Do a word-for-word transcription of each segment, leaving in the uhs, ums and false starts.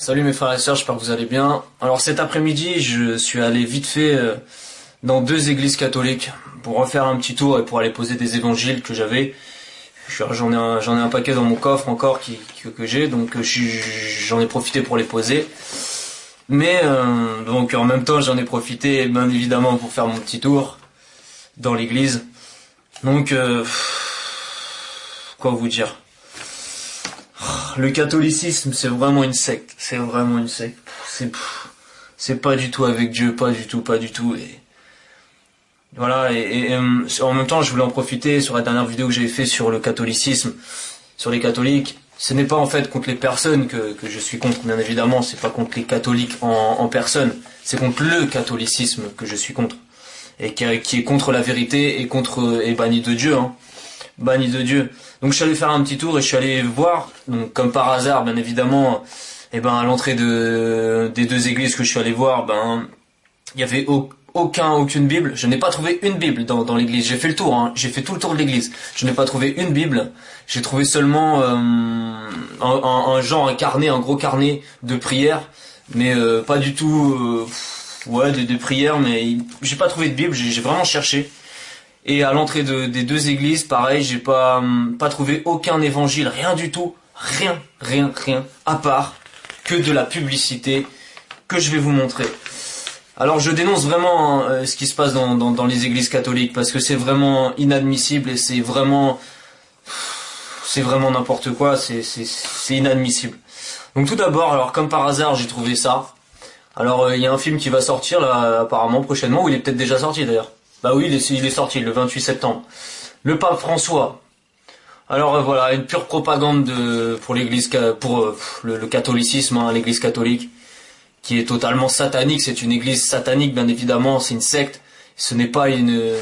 Salut mes frères et sœurs, j'espère que vous allez bien. Alors cet après-midi, je suis allé vite fait euh, dans deux églises catholiques pour refaire un petit tour et pour aller poser des évangiles que j'avais. Je suis- J'en ai un, j'en ai un paquet dans mon coffre encore qui, que, que j'ai, donc euh, je suis- j'en ai profité pour les poser. Mais euh, donc en même temps, j'en ai profité bien évidemment pour faire mon petit tour dans l'église. Donc euh, quoi vous dire? Le catholicisme, c'est vraiment une secte. C'est vraiment une secte. C'est, c'est pas du tout avec Dieu, pas du tout, pas du tout. Et voilà. Et, et, et, en même temps, je voulais en profiter sur la dernière vidéo que j'avais fait sur le catholicisme, sur les catholiques. Ce n'est pas en fait contre les personnes que, que je suis contre, bien évidemment. C'est pas contre les catholiques en, en personne. C'est contre le catholicisme que je suis contre. Et qui, qui est contre la vérité et contre, et banni de Dieu, hein. Banni de Dieu. Donc je suis allé faire un petit tour et je suis allé voir, donc comme par hasard, bien évidemment, et ben à l'entrée de des deux églises que je suis allé voir, ben il y avait au, aucun aucune Bible. Je n'ai pas trouvé une Bible dans dans l'église. J'ai fait le tour, hein, j'ai fait tout le tour de l'église. Je n'ai pas trouvé une Bible. J'ai trouvé seulement euh, un, un, un genre un carnet, un gros carnet de prières, mais euh, pas du tout, euh, ouais, des, des prières, mais j'ai pas trouvé de Bible. J'ai j'ai vraiment cherché. Et à l'entrée de, des deux églises, pareil, j'ai pas hum, pas trouvé aucun évangile, rien du tout, rien, rien, rien, à part que de la publicité que je vais vous montrer. Alors je dénonce vraiment hein, ce qui se passe dans, dans, dans les églises catholiques parce que c'est vraiment inadmissible et c'est vraiment c'est vraiment n'importe quoi, c'est c'est c'est inadmissible. Donc tout d'abord, alors comme par hasard, j'ai trouvé ça. Alors il euh, y a un film qui va sortir là apparemment prochainement, ou il est peut-être déjà sorti d'ailleurs. Bah oui, il est, il est sorti le vingt-huit septembre. Le pape François. Alors euh, voilà, une pure propagande de, pour l'église, pour euh, le, le catholicisme, hein, l'église catholique, qui est totalement satanique. C'est une église satanique, bien évidemment. C'est une secte. Ce n'est pas une, euh,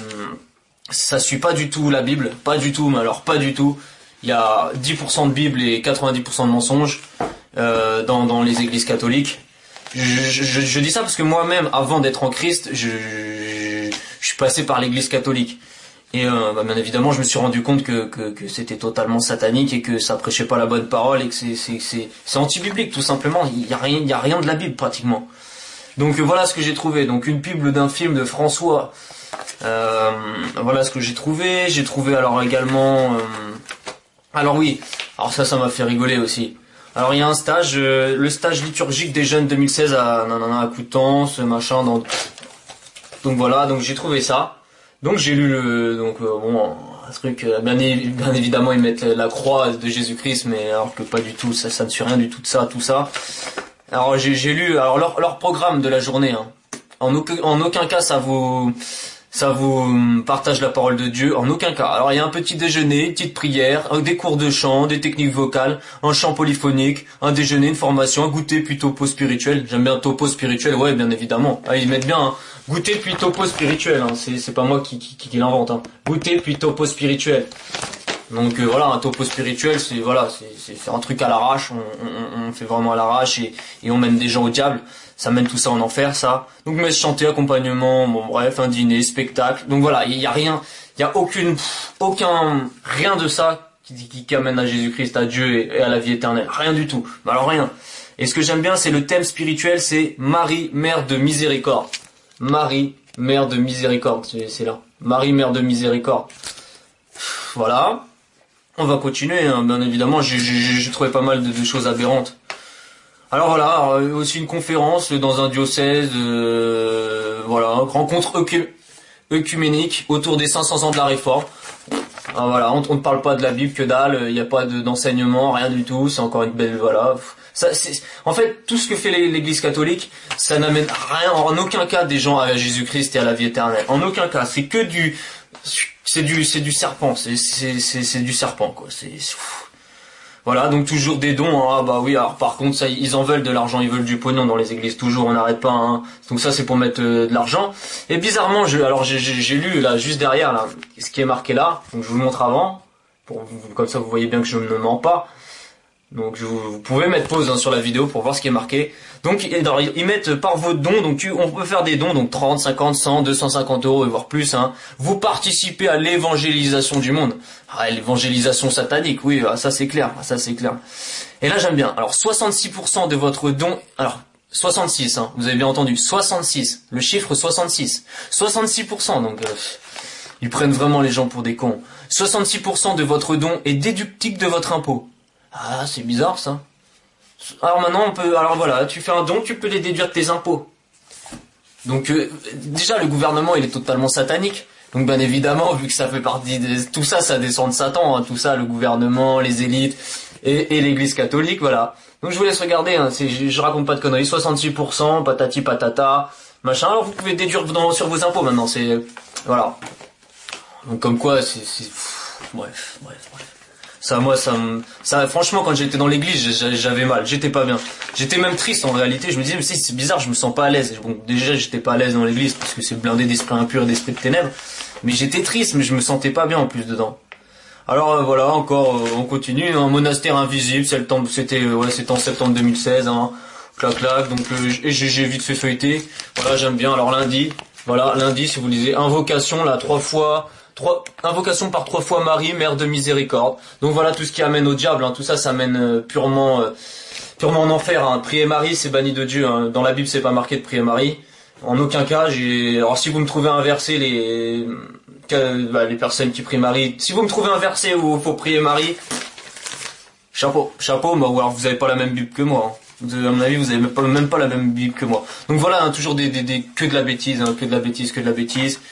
ça suit pas du tout la Bible, pas du tout. Mais alors pas du tout. Il y a dix pour cent de Bible et quatre-vingt-dix pour cent de mensonges euh, dans, dans les églises catholiques. Je, je, je, je dis ça parce que moi-même, avant d'être en Christ, je, je, je suis passé par l'église catholique. Et euh, bah, bien évidemment, je me suis rendu compte que, que, que c'était totalement satanique et que ça prêchait pas la bonne parole et que c'est, c'est, c'est, c'est anti-biblique, tout simplement. Il y a rien, il y a rien de la Bible, pratiquement. Donc euh, voilà ce que j'ai trouvé. Donc une Bible d'un film de François. Euh, voilà ce que j'ai trouvé. J'ai trouvé alors également... Euh, alors oui, alors ça, ça m'a fait rigoler aussi. Alors il y a un stage, euh, le stage liturgique des jeunes deux mille seize à nanana à Coutances, ce machin. Dans... Donc voilà, donc j'ai trouvé ça. Donc j'ai lu le, donc euh, bon, un truc, euh, bien, bien évidemment ils mettent la croix de Jésus-Christ, mais alors que pas du tout, ça, ça ne suit rien du tout de ça, tout ça. Alors j'ai, j'ai lu, alors leur, leur programme de la journée. Hein. En aucun, en aucun cas ça vous, ça vous partage la parole de Dieu, en aucun cas. Alors il y a un petit déjeuner, une petite prière, des cours de chant, des techniques vocales, un chant polyphonique, un déjeuner, une formation, un goûter puis topo spirituel. J'aime bien topo spirituel, ouais, bien évidemment. Ah, ils mettent bien hein. Goûter puis topo spirituel, hein. c'est, c'est pas moi qui, qui, qui l'invente. Hein. Goûter puis topo spirituel. Donc euh, voilà, un topo spirituel, c'est voilà, c'est, c'est faire un truc à l'arrache, on, on, on fait vraiment à l'arrache et, et on mène des gens au diable. Ça mène tout ça en enfer, ça. Donc messe chanter, accompagnement, bon bref, un dîner, spectacle. Donc voilà, il y a rien, il y a aucune, aucun, rien de ça qui, qui, qui amène à Jésus-Christ, à Dieu et, et à la vie éternelle. Rien du tout. Mais alors rien. Et ce que j'aime bien, c'est le thème spirituel, c'est Marie, Mère de Miséricorde. Marie, Mère de Miséricorde, c'est, c'est là. Marie, Mère de Miséricorde. Voilà. On va continuer, hein. Bien évidemment, j'ai, j'ai, j'ai trouvé pas mal de, de choses aberrantes. Alors voilà, alors, aussi une conférence dans un diocèse, euh, voilà, rencontre œcu- œcuménique autour des cinq cents ans de la Réforme. Alors voilà, on, on ne parle pas de la Bible, que dalle, il n'y a pas de, d'enseignement, rien du tout, c'est encore une belle, voilà. Ça, c'est, en fait, tout ce que fait l'Église catholique, ça n'amène rien, en aucun cas des gens à Jésus-Christ et à la vie éternelle. En aucun cas, c'est que du, c'est du, c'est du serpent, c'est, c'est, c'est, c'est du serpent, quoi, c'est, c'est voilà, donc toujours des dons, hein. Ah bah oui, alors par contre, ça, ils en veulent de l'argent, ils veulent du pognon dans les églises, toujours, on n'arrête pas, hein. Donc ça, c'est pour mettre euh, de l'argent. Et bizarrement, je, alors j'ai, j'ai, j'ai lu, là, juste derrière, là, ce qui est marqué là, donc je vous le montre avant, pour, comme ça vous voyez bien que je ne mens pas. Donc je, vous pouvez mettre pause hein, sur la vidéo pour voir ce qui est marqué. Donc ils, ils mettent par vos dons, donc tu, on peut faire des dons, donc trente, cinquante, cent, deux cent cinquante euros et voire plus. Hein. Vous participez à l'évangélisation du monde. Ah, l'évangélisation satanique, oui, ah, ça c'est clair, ça c'est clair. Et là j'aime bien. Alors soixante-six pour cent de votre don, alors soixante-six, hein, vous avez bien entendu, soixante-six, le chiffre soixante-six, soixante-six pour cent, donc euh, ils prennent vraiment les gens pour des cons. soixante-six pour cent de votre don est déductible de votre impôt. Ah, c'est bizarre ça. Alors maintenant on peut, alors voilà, tu fais un don, tu peux les déduire de tes impôts. Donc euh, déjà le gouvernement il est totalement satanique. Donc bien évidemment vu que ça fait partie de tout ça, ça descend de Satan, hein, tout ça, le gouvernement, les élites et, et l'Église catholique, voilà. Donc je vous laisse regarder, hein, c'est, je, je raconte pas de conneries, soixante-six pour cent, patati patata, machin. Alors vous pouvez déduire dans, sur vos impôts maintenant, c'est voilà. Donc comme quoi, c'est, c'est pff, bref, bref, bref. Ça, moi, ça me, ça, franchement, quand j'étais dans l'église, j'avais mal, j'étais pas bien. J'étais même triste en réalité. Je me disais, mais si, c'est bizarre, je me sens pas à l'aise. Bon, déjà, j'étais pas à l'aise dans l'église parce que c'est blindé d'esprit impur et d'esprit de ténèbres. Mais j'étais triste, mais je me sentais pas bien en plus dedans. Alors euh, voilà, encore, euh, on continue. Un monastère invisible, c'était, euh, ouais, c'était en septembre deux mille seize. Hein, clac clac. Donc euh, j'ai, j'ai vite fait feuilleter. Voilà, j'aime bien. Alors lundi, voilà, lundi, si vous lisez, invocation là, trois fois. Trois, invocation par trois fois Marie, mère de miséricorde. Donc voilà tout ce qui amène au diable, hein. Tout ça, ça mène euh, purement, euh, purement en enfer. Hein. Prier Marie, c'est banni de Dieu. Hein. Dans la Bible, c'est pas marqué de prier Marie. En aucun cas. J'ai. Alors si vous me trouvez un verset, les, que, bah, les personnes qui prient Marie, si vous me trouvez un verset où il faut prier Marie, chapeau, chapeau. Bah, ou alors vous avez pas la même Bible que moi. Hein. Vous avez, à mon avis, vous avez même pas, même pas la même Bible que moi. Donc voilà, hein, toujours des, des, des, que de la bêtise, hein, que de la bêtise, que de la bêtise.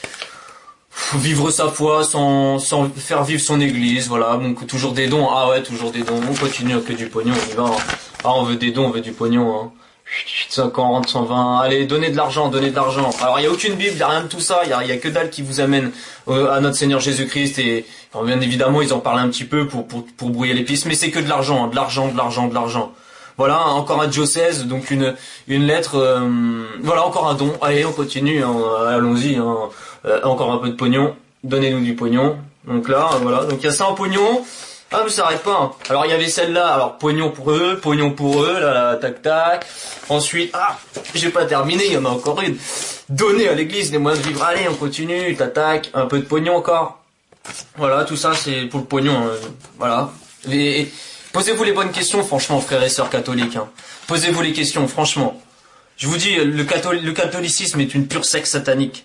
Vivre sa foi sans, sans faire vivre son église, voilà, donc toujours des dons, ah ouais, toujours des dons, on continue que du pognon, on y va, hein. Ah on veut des dons, on veut du pognon, hein. cinquante, cent vingt, allez, donnez de l'argent, donnez de l'argent. Alors il n'y a aucune Bible, il n'y a rien de tout ça, il y a, y a que dalle qui vous amène euh, à notre Seigneur Jésus-Christ et alors, bien évidemment ils en parlent un petit peu pour, pour, pour brouiller les pistes, mais c'est que de l'argent, hein, de l'argent, de l'argent, de l'argent. Voilà, encore un diocèse, donc une une lettre, euh, voilà, encore un don. Allez, on continue, hein, allons-y, hein, euh, encore un peu de pognon, donnez-nous du pognon. Donc là, voilà, donc il y a ça en pognon. Ah, mais ça arrête pas. Hein. Alors il y avait celle-là, alors pognon pour eux, pognon pour eux, là, là, tac, tac. Ensuite, ah, j'ai pas terminé, il y en a encore une. Donner à l'église les moyens de vivre. Allez, on continue, tac, tac, un peu de pognon encore. Voilà, tout ça c'est pour le pognon, hein. Voilà. Et, et, posez-vous les bonnes questions, franchement, frères et sœurs catholiques. Hein. Posez-vous les questions, franchement. Je vous dis, le, cathol- le catholicisme est une pure secte satanique.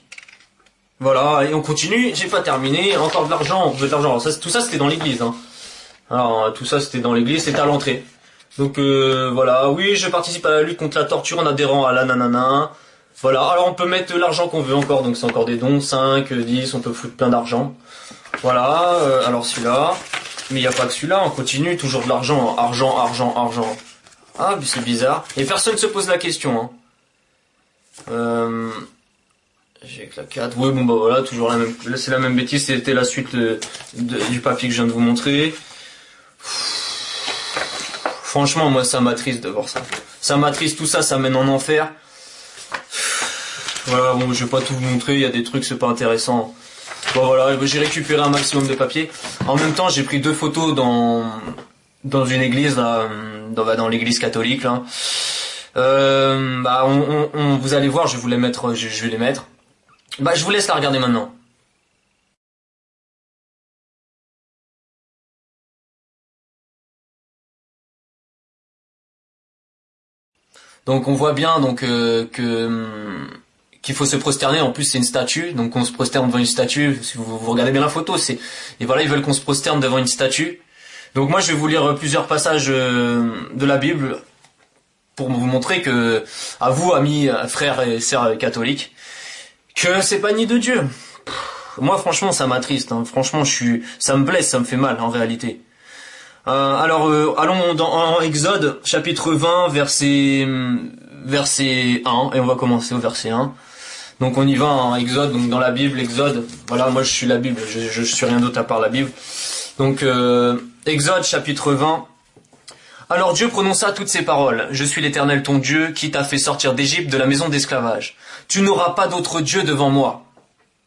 Voilà, et on continue. J'ai pas terminé. Encore de l'argent, on veut de l'argent. Alors, ça, tout ça, c'était dans l'église. Hein. Alors, tout ça, c'était dans l'église, c'était à l'entrée. Donc, euh, voilà. Oui, je participe à la lutte contre la torture en adhérant à la nanana. Voilà. Alors, on peut mettre l'argent qu'on veut encore. Donc, c'est encore des dons. cinq, dix, on peut foutre plein d'argent. Voilà. Euh, alors, celui-là. Mais il n'y a pas que celui-là, on continue, toujours de l'argent, argent, argent, argent. Ah, mais c'est bizarre. Et personne ne se pose la question. Hein. Euh... J'ai que la quatre. Oui, bon bah voilà, toujours la même. C'est la même bêtise, c'était la suite de, de, du papier que je viens de vous montrer. Franchement, moi ça m'attriste de voir ça. Ça m'attriste, tout ça, ça mène en enfer. Voilà, bon, je vais pas tout vous montrer, il y a des trucs, c'est pas intéressant. Bon voilà, j'ai récupéré un maximum de papier. En même temps, j'ai pris deux photos dans dans une église là, dans, dans l'église catholique là. Euh, bah on, on, on, vous allez voir, je vais vous les mettre, je, je vais les mettre. Bah je vous laisse la regarder maintenant. Donc on voit bien donc euh, que qu'il faut se prosterner. En plus c'est une statue, donc on se prosterne devant une statue. Si vous, vous regardez bien la photo, c'est et voilà ils veulent qu'on se prosterne devant une statue. Donc moi je vais vous lire plusieurs passages de la Bible pour vous montrer que à vous amis, frères et sœurs catholiques, que c'est pas ni de Dieu. Moi franchement ça m'attriste. Hein. Franchement je suis, ça me blesse, ça me fait mal en réalité. Euh, alors euh, allons dans en Exode chapitre vingt verset verset un et on va commencer au verset un. Donc on y va en Exode, donc dans la Bible, Exode. Voilà, moi je suis la Bible, je, je suis rien d'autre à part la Bible. Donc euh, Exode chapitre vingt. Alors Dieu prononça toutes ces paroles. Je suis l'Éternel ton Dieu qui t'a fait sortir d'Égypte de la maison d'esclavage. Tu n'auras pas d'autre Dieu devant moi.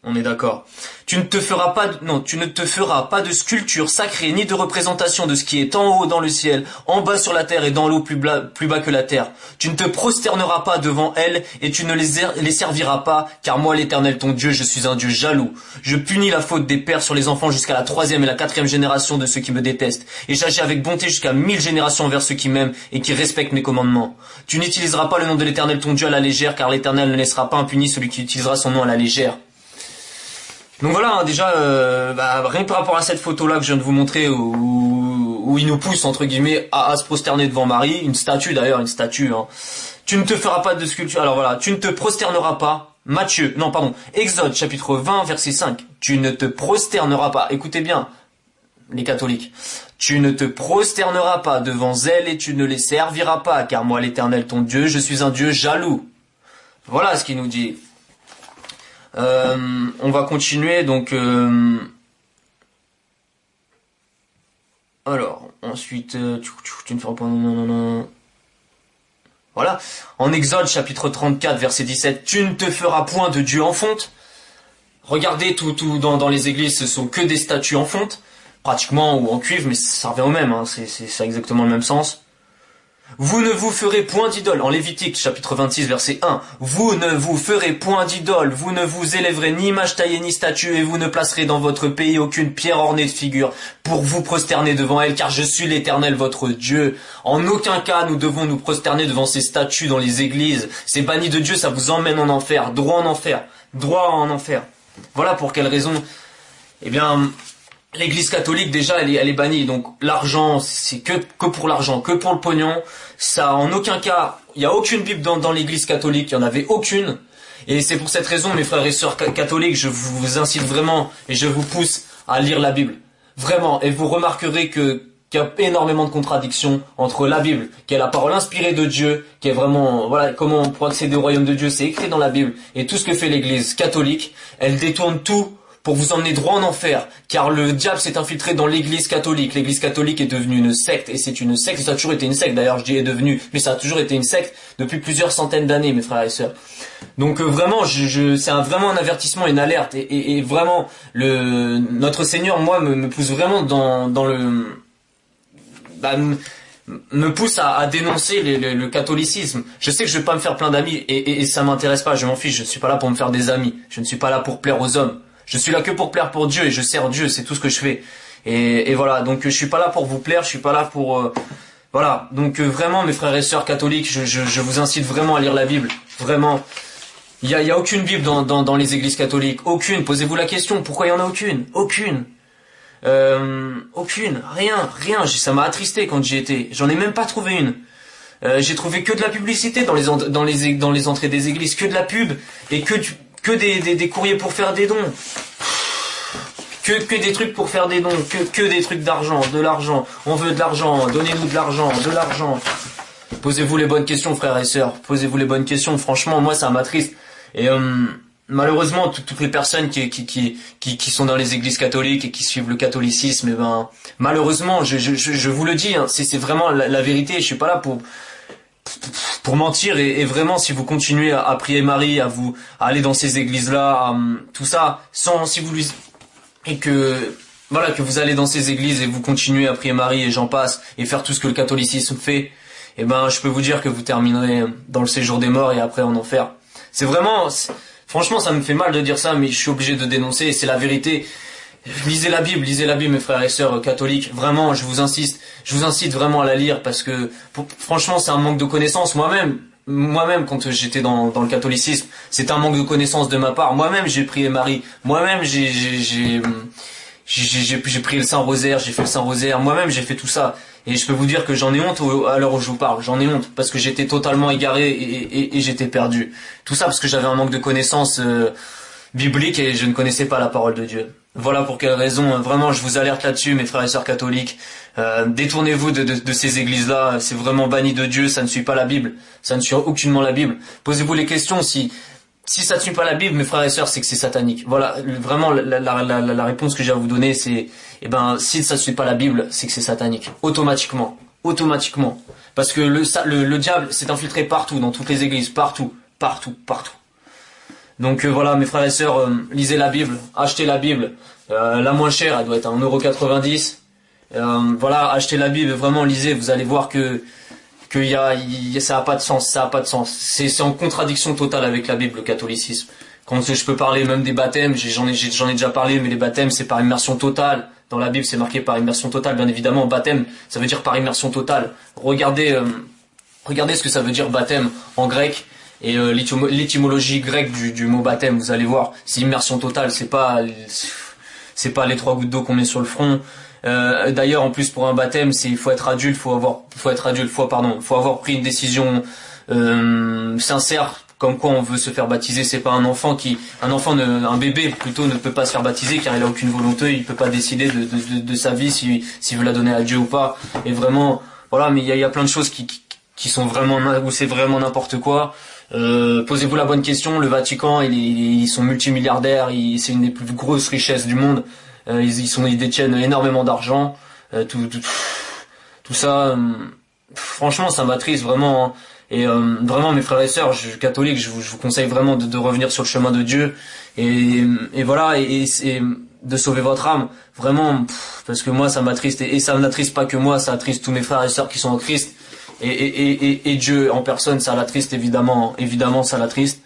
On est d'accord. Tu ne te feras pas, de, non, tu ne te feras pas de sculpture sacrée ni de représentation de ce qui est en haut dans le ciel, en bas sur la terre et dans l'eau plus, plus bas que la terre. Tu ne te prosterneras pas devant elles et tu ne les, les serviras pas, car moi l'Éternel ton Dieu, je suis un Dieu jaloux. Je punis la faute des pères sur les enfants jusqu'à la troisième et la quatrième génération de ceux qui me détestent, et j'agis avec bonté jusqu'à mille générations envers ceux qui m'aiment et qui respectent mes commandements. Tu n'utiliseras pas le nom de l'Éternel ton Dieu à la légère, car l'Éternel ne laissera pas impuni celui qui utilisera son nom à la légère. Donc voilà, hein, déjà, euh, bah, rien que par rapport à cette photo-là que je viens de vous montrer, où, où il nous pousse, entre guillemets, à, à se prosterner devant Marie, une statue d'ailleurs, une statue, hein. Tu ne te feras pas de sculpture, alors voilà, tu ne te prosterneras pas, Matthieu, non pardon, Exode chapitre vingt verset cinq, tu ne te prosterneras pas, écoutez bien, les catholiques, tu ne te prosterneras pas devant elles et tu ne les serviras pas, car moi l'Éternel ton Dieu, je suis un Dieu jaloux. Voilà ce qu'il nous dit. Euh, on va continuer, donc... Euh, alors, ensuite... Euh, tu, tu, tu ne feras pas... Non, non, non. Voilà. En Exode, chapitre trente-quatre, verset dix-sept, tu ne te feras point de Dieu en fonte. Regardez, tout, tout dans, dans les églises, ce sont que des statues en fonte, pratiquement, ou en cuivre, mais ça revient au même, hein, c'est, c'est, c'est exactement le même sens. Vous ne vous ferez point d'idole. En Lévitique, chapitre vingt-six, verset un. Vous ne vous ferez point d'idole. Vous ne vous élèverez ni image taillée ni statue, et vous ne placerez dans votre pays aucune pierre ornée de figure pour vous prosterner devant elle, car je suis l'Éternel votre Dieu. En aucun cas nous devons nous prosterner devant ces statues dans les églises. C'est banni de Dieu, ça vous emmène en enfer. Droit en enfer. Droit en enfer. Voilà pour quelle raison. Eh bien... L'église catholique, déjà, elle est, elle est bannie. Donc, l'argent, c'est que, que pour l'argent, que pour le pognon. Ça, en aucun cas, il n'y a aucune Bible dans, dans l'église catholique. Il n'y en avait aucune. Et c'est pour cette raison, mes frères et sœurs catholiques, je vous incite vraiment et je vous pousse à lire la Bible. Vraiment. Et vous remarquerez que, qu'il y a énormément de contradictions entre la Bible, qui est la parole inspirée de Dieu, qui est vraiment, voilà, comment pour accéder au royaume de Dieu, c'est écrit dans la Bible. Et tout ce que fait l'église catholique, elle détourne tout pour vous emmener droit en enfer, car le diable s'est infiltré dans l'église catholique. L'église catholique est devenue une secte, et c'est une secte, ça a toujours été une secte, d'ailleurs je dis est devenu, mais ça a toujours été une secte depuis plusieurs centaines d'années, mes frères et sœurs. Donc euh, vraiment, je, je, c'est un, vraiment un avertissement, une alerte, et, et, et vraiment, le, notre Seigneur, moi, me, me pousse vraiment dans, dans le... Bah, me, me pousse à, à dénoncer le, le, le catholicisme. Je sais que je vais pas me faire plein d'amis, et, et, et ça m'intéresse pas, je m'en fiche, je suis pas là pour me faire des amis, je ne suis pas là pour plaire aux hommes. Je suis là que pour plaire pour Dieu et je sers Dieu, c'est tout ce que je fais. Et, et voilà, donc je suis pas là pour vous plaire, je suis pas là pour... Euh, voilà, donc euh, vraiment mes frères et sœurs catholiques, je, je, je vous incite vraiment à lire la Bible. Vraiment, il y a, y a aucune Bible dans, dans, dans les églises catholiques, aucune. Posez-vous la question, pourquoi il y en a aucune? Aucune. Euh, aucune, rien, rien. Ça m'a attristé quand j'y étais. J'en ai même pas trouvé une. Euh, j'ai trouvé que de la publicité dans les, dans les, dans les entrées des églises, que de la pub et que du... que des, des, des courriers pour faire des dons, que, que des trucs pour faire des dons, que, que des trucs d'argent, de l'argent, on veut de l'argent, donnez-nous de l'argent, de l'argent. Posez-vous les bonnes questions, frères et sœurs, posez-vous les bonnes questions, franchement, moi ça m'attriste. Et euh, malheureusement, toutes les personnes qui, qui, qui, qui, qui sont dans les églises catholiques et qui suivent le catholicisme, eh ben, malheureusement, je, je, je, je vous le dis, hein, c'est, c'est vraiment la, la vérité, je suis pas là pour... pour mentir et, et vraiment si vous continuez à, à prier Marie, à vous à aller dans ces églises là, tout ça sans si vous lui et que voilà que vous allez dans ces églises et vous continuez à prier Marie et j'en passe et faire tout ce que le catholicisme fait, et ben je peux vous dire que vous terminerez dans le séjour des morts et après en enfer. C'est vraiment c'est, franchement ça me fait mal de dire ça mais je suis obligé de dénoncer et c'est la vérité. Lisez la Bible, lisez la Bible, mes frères et sœurs catholiques. Vraiment, je vous insiste, je vous incite vraiment à la lire parce que, pour, franchement, c'est un manque de connaissances. Moi-même, moi-même, quand j'étais dans, dans le catholicisme, c'était un manque de connaissances de ma part. Moi-même, j'ai prié Marie. Moi-même, j'ai, j'ai, j'ai, j'ai, j'ai, j'ai pris le Saint-Rosaire, j'ai fait le Saint-Rosaire. Moi-même, j'ai fait tout ça. Et je peux vous dire que j'en ai honte à l'heure où je vous parle. J'en ai honte parce que j'étais totalement égaré et, et, et j'étais perdu. Tout ça parce que j'avais un manque de connaissances euh, bibliques et je ne connaissais pas la parole de Dieu. Voilà pour quelle raison, vraiment je vous alerte là-dessus mes frères et sœurs catholiques, euh, détournez-vous de, de, de ces églises-là, c'est vraiment banni de Dieu, ça ne suit pas la Bible, ça ne suit aucunement la Bible. Posez-vous les questions, si si ça ne suit pas la Bible mes frères et sœurs, c'est que c'est satanique. Voilà, vraiment la, la, la, la réponse que j'ai à vous donner c'est, eh ben si ça ne suit pas la Bible, c'est que c'est satanique, automatiquement, automatiquement. Parce que le, le, le diable s'est infiltré partout, dans toutes les églises, partout, partout, partout. Donc euh, voilà, mes frères et sœurs, euh, lisez la Bible, achetez la Bible. Euh, la moins chère, elle doit être à un euro quatre-vingt-dix. Euh, voilà, achetez la Bible, vraiment lisez, vous allez voir que que y a, y a ça a pas de sens, ça a pas de sens. C'est c'est en contradiction totale avec la Bible, le catholicisme. Quand je peux parler même des baptêmes, j'en ai j'en ai déjà parlé, mais les baptêmes c'est par immersion totale. Dans la Bible, c'est marqué par immersion totale, bien évidemment. Baptême, ça veut dire par immersion totale. Regardez, euh, regardez ce que ça veut dire baptême en grec et euh, l'étymologie grecque du, du mot baptême. Vous allez voir, c'est immersion totale. C'est pas, c'est pas les trois gouttes d'eau qu'on met sur le front. Euh, D'ailleurs, en plus pour un baptême, c'est il faut être adulte, faut avoir, faut être adulte, faut pardon, faut avoir pris une décision euh, sincère. Comme quoi on veut se faire baptiser, c'est pas un enfant qui, un enfant, ne, un bébé plutôt ne peut pas se faire baptiser car il a aucune volonté, il peut pas décider de, de, de, de sa vie si, s'il veut la donner à Dieu ou pas. Et vraiment, voilà, mais il y a, y a plein de choses qui, qui, qui sont vraiment, où c'est vraiment n'importe quoi. Euh, posez-vous la bonne question. Le Vatican, il est, ils sont multimilliardaires, c'est une des plus grosses richesses du monde. Euh, ils, ils sont, ils détiennent énormément d'argent. Euh, tout, tout, tout ça, euh, franchement, ça m'attriste vraiment. Hein. Et euh, vraiment, mes frères et sœurs, je suis catholique, je vous, je vous conseille vraiment de, de revenir sur le chemin de Dieu et, et voilà, et, et, et de sauver votre âme, vraiment, pff, parce que moi, ça m'attriste et, et ça n'attriste pas que moi, ça attriste tous mes frères et sœurs qui sont en Christ et, et, et, et Dieu en personne, ça l'attriste évidemment, évidemment, ça l'attriste.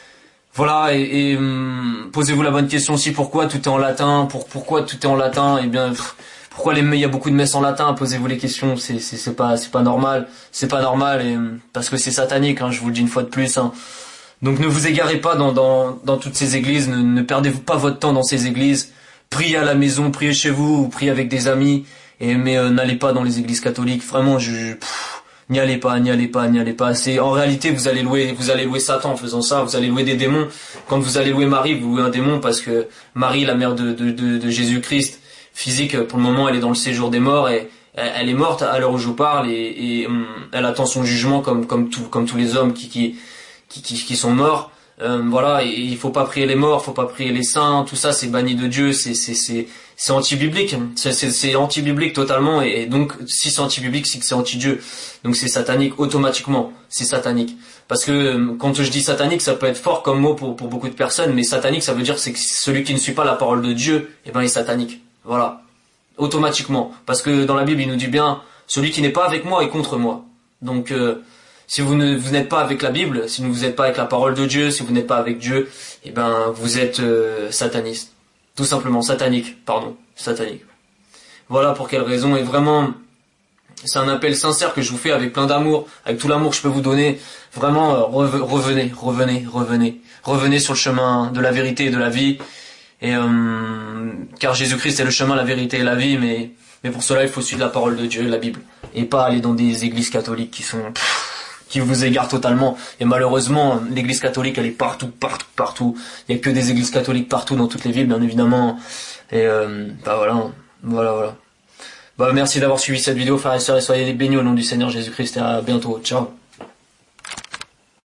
Voilà, et, et hum, posez-vous la bonne question aussi, pourquoi tout est en latin, pour, pourquoi tout est en latin, et bien... Pff, pourquoi les, il y a beaucoup de messes en latin? Posez-vous les questions. C'est, c'est, c'est pas, c'est pas normal. C'est pas normal et parce que c'est satanique. Hein, je vous le dis une fois de plus. Hein. Donc ne vous égarez pas dans, dans, dans toutes ces églises. Ne, ne perdez pas votre temps dans ces églises. Priez à la maison, priez chez vous, ou priez avec des amis. Et mais euh, n'allez pas dans les églises catholiques. Vraiment, je, pff, n'y allez pas, n'y allez pas, n'y allez pas. C'est en réalité vous allez louer, vous allez louer Satan en faisant ça. Vous allez louer des démons. Quand vous allez louer Marie, vous louez un démon parce que Marie, la mère de, de, de, de Jésus-Christ. Physique, pour le moment elle est dans le séjour des morts et elle est morte à l'heure où je vous parle et, et um, elle attend son jugement comme comme tout comme tous les hommes qui qui qui qui, qui sont morts. Euh, voilà, et, et il faut pas prier les morts, faut pas prier les saints, tout ça c'est banni de Dieu, c'est c'est c'est c'est anti-biblique, c'est c'est, c'est anti-biblique totalement et, et donc si c'est anti-biblique c'est que c'est anti-Dieu. Donc c'est satanique automatiquement, c'est satanique. Parce que quand je dis satanique, ça peut être fort comme mot pour pour beaucoup de personnes, mais satanique ça veut dire c'est que celui qui ne suit pas la parole de Dieu, eh ben il est satanique. Voilà, automatiquement, parce que dans la Bible il nous dit bien celui qui n'est pas avec moi est contre moi. Donc euh, si vous ne vous n'êtes pas avec la Bible, si vous n'êtes pas avec la parole de Dieu, si vous n'êtes pas avec Dieu, eh ben vous êtes euh, sataniste, tout simplement satanique, pardon, satanique. Voilà pour quelle raison et vraiment c'est un appel sincère que je vous fais avec plein d'amour, avec tout l'amour que je peux vous donner. Vraiment euh, revenez, revenez, revenez, revenez sur le chemin de la vérité et de la vie. Et euh, car Jésus-Christ est le chemin, la vérité et la vie, mais mais pour cela il faut suivre la parole de Dieu, la Bible, et pas aller dans des églises catholiques qui sont pff, qui vous égarent totalement. Et malheureusement, l'église catholique elle est partout, partout, partout. Il y a que des églises catholiques partout dans toutes les villes, bien évidemment. Et euh, bah voilà, voilà, voilà. Bah merci d'avoir suivi cette vidéo, frères et sœurs, et soyez bénis au nom du Seigneur Jésus-Christ. Et à bientôt, ciao.